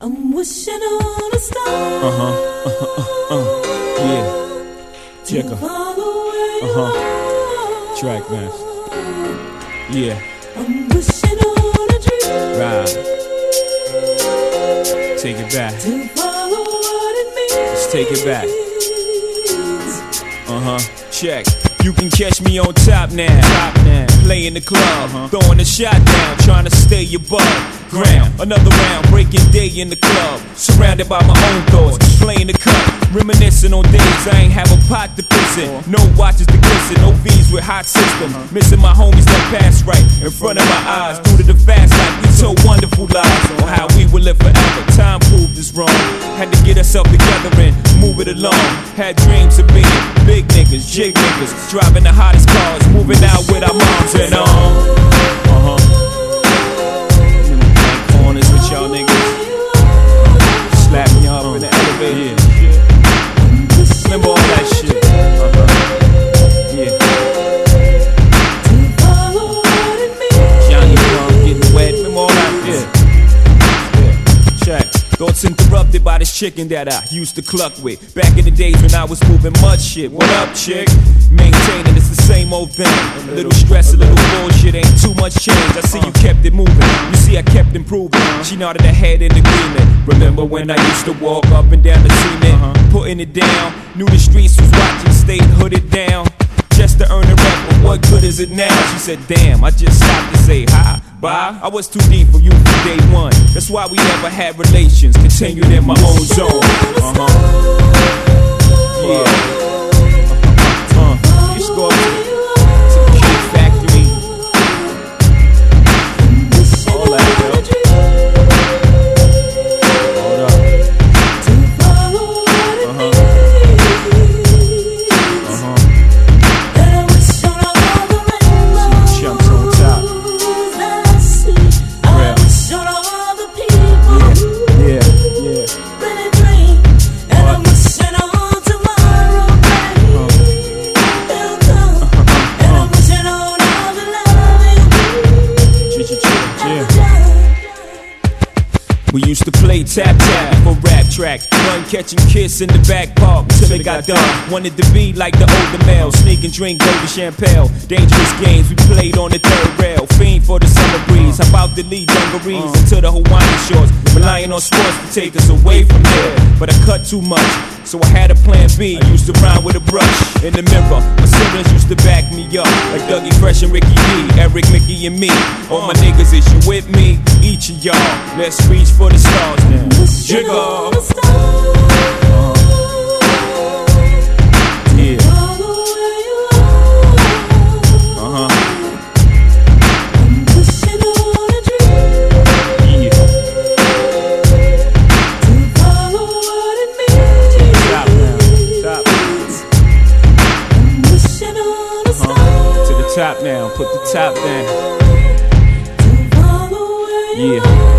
I'm wishing on a star. Yeah. Checker. Track master. Yeah. I'm wishing on a dream. Right. Take it back. To follow what it means. Let's take it back. Check. You can catch me on top now. Play in the club, throwing a shot down, trying to stay above ground. Another round, breaking day in the club, surrounded by my own thoughts, playing the cup, reminiscing on days I ain't have a pot to piss in, no watches to glisten, no V's with hot system, missing my homies that passed right in front of my eyes. Due to the fast life, we told wonderful lies on how we would live forever. Time proved us wrong. Had to get ourselves together and move it along. Had dreams of being big niggas, jig niggas, driving the hottest cars, moving out with our moms and corners with y'all niggas, slapping y'all up in the elevator. Remember all that shit. Yeah. Johnny Plum getting wet. Remember all that? Yeah. Check. Thoughts interrupted by this chicken that I used to cluck with. Back in the days when I was moving much shit. What up, chick? Maintaining, it's the same old thing. A little stress, a little bullshit, ain't too much change. I see you kept it moving. You see I kept improving. She nodded her head in agreement. Remember when I used to walk up and down the cement, putting it down. Knew the streets was watching, stayed hooded down. Just to earn a rep, but what good is it now? She said, damn, I just stopped to say hi, bye. I was too deep for you from day one. That's why we never had relations. Continued in my own zone. Yeah. Just go up to the Cake Factory. All that, yo. Hold up. Jumps on top. Yeah. We used to play tap-tap for rap tracks, run, catch and kiss in the back park till it got dark. Wanted to be like the older male, sneak and drink golden champagne. Dangerous games we played on the third rail, fiend for the summer breeze. How about the lead dungarees into the Hawaiian shorts, relying on sports to take us away from there. But I cut too much, so I had a plan B. I used to rhyme with a brush in the mirror. My siblings used to back me up, like Dougie Fresh and Ricky D, Eric, Mickey, and me. All my niggas, is you with me? Each of y'all, let's reach for the stars now. Jiggle. Yeah. Top now, put the top down. Yeah.